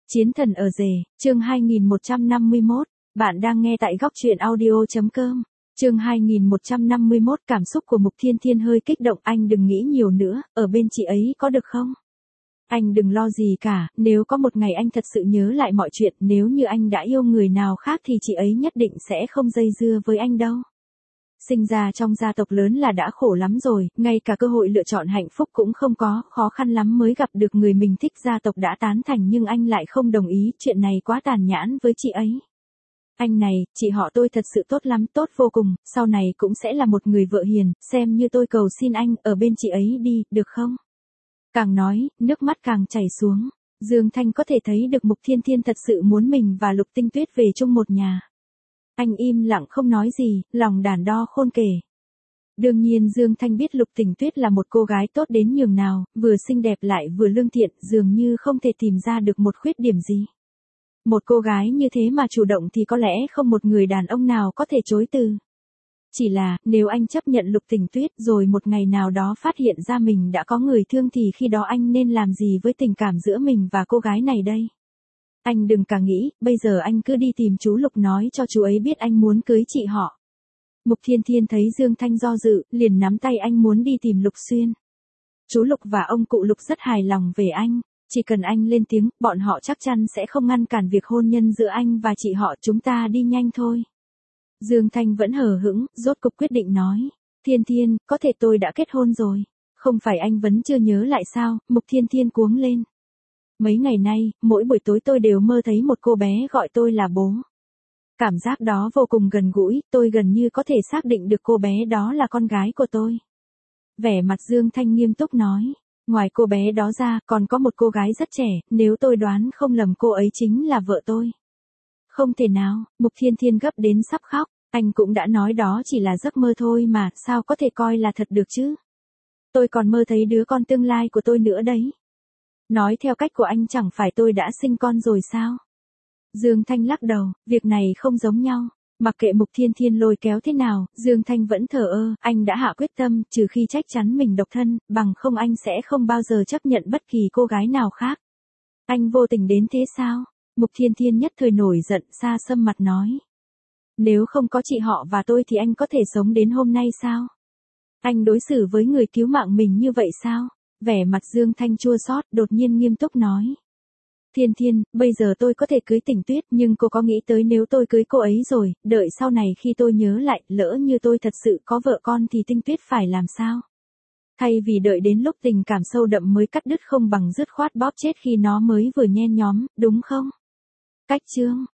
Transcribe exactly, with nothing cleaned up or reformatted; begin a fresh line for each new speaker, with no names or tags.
Chiến thần ở rể, chương hai nghìn một trăm năm mươi mốt, bạn đang nghe tại góc truyện audio.com. Chương hai nghìn một trăm năm mươi mốt, cảm xúc của Mục Thiên Thiên hơi kích động, anh đừng nghĩ nhiều nữa, ở bên chị ấy có được không? Anh đừng lo gì cả, nếu có một ngày anh thật sự nhớ lại mọi chuyện, nếu như anh đã yêu người nào khác thì chị ấy nhất định sẽ không dây dưa với anh đâu. Sinh ra trong gia tộc lớn là đã khổ lắm rồi, ngay cả cơ hội lựa chọn hạnh phúc cũng không có, khó khăn lắm mới gặp được người mình thích, gia tộc đã tán thành nhưng anh lại không đồng ý, chuyện này quá tàn nhẫn với chị ấy. Anh này, chị họ tôi thật sự tốt lắm, tốt vô cùng, sau này cũng sẽ là một người vợ hiền, xem như tôi cầu xin anh, ở bên chị ấy đi, được không? Càng nói, nước mắt càng chảy xuống, Dương Thanh có thể thấy được Mục Thiên Thiên thật sự muốn mình và Lục Tinh Tuyết về chung một nhà. Anh im lặng không nói gì, lòng đắn đo khôn kể. Đương nhiên Dương Thanh biết Lục Tình Tuyết là một cô gái tốt đến nhường nào, vừa xinh đẹp lại vừa lương thiện, dường như không thể tìm ra được một khuyết điểm gì. Một cô gái như thế mà chủ động thì có lẽ không một người đàn ông nào có thể chối từ. Chỉ là, nếu anh chấp nhận Lục Tình Tuyết rồi một ngày nào đó phát hiện ra mình đã có người thương thì khi đó anh nên làm gì với tình cảm giữa mình và cô gái này đây? Anh đừng cả nghĩ, bây giờ anh cứ đi tìm chú Lục nói cho chú ấy biết anh muốn cưới chị họ. Mục Thiên Thiên thấy Dương Thanh do dự, liền nắm tay anh muốn đi tìm Lục Xuyên. Chú Lục và ông cụ Lục rất hài lòng về anh, chỉ cần anh lên tiếng, bọn họ chắc chắn sẽ không ngăn cản việc hôn nhân giữa anh và chị họ, chúng ta đi nhanh thôi. Dương Thanh vẫn hờ hững, rốt cục quyết định nói, Thiên Thiên, có thể tôi đã kết hôn rồi, không phải anh vẫn chưa nhớ lại sao? Mục Thiên Thiên cuống lên. Mấy ngày nay, mỗi buổi tối tôi đều mơ thấy một cô bé gọi tôi là bố. Cảm giác đó vô cùng gần gũi, tôi gần như có thể xác định được cô bé đó là con gái của tôi. Vẻ mặt Dương Thanh nghiêm túc nói, ngoài cô bé đó ra, còn có một cô gái rất trẻ, nếu tôi đoán không lầm cô ấy chính là vợ tôi. Không thể nào, Mục Thiên Thiên gấp đến sắp khóc, anh cũng đã nói đó chỉ là giấc mơ thôi mà, sao có thể coi là thật được chứ? Tôi còn mơ thấy đứa con tương lai của tôi nữa đấy. Nói theo cách của anh chẳng phải tôi đã sinh con rồi sao? Dương Thanh lắc đầu, việc này không giống nhau. Mặc kệ Mục Thiên Thiên lôi kéo thế nào, Dương Thanh vẫn thờ ơ, anh đã hạ quyết tâm, trừ khi chắc chắn mình độc thân, bằng không anh sẽ không bao giờ chấp nhận bất kỳ cô gái nào khác. Anh vô tình đến thế sao? Mục Thiên Thiên nhất thời nổi giận, xa xăm mặt nói. Nếu không có chị họ và tôi thì anh có thể sống đến hôm nay sao? Anh đối xử với người cứu mạng mình như vậy sao? Vẻ mặt Dương Thanh chua xót, đột nhiên nghiêm túc nói. Thiên Thiên, bây giờ tôi có thể cưới Tình Tuyết, nhưng cô có nghĩ tới nếu tôi cưới cô ấy rồi, đợi sau này khi tôi nhớ lại, lỡ như tôi thật sự có vợ con thì Tinh Tuyết phải làm sao? Thay vì đợi đến lúc tình cảm sâu đậm mới cắt đứt, không bằng dứt khoát bóp chết khi nó mới vừa nhen nhóm, đúng không? Cách chương,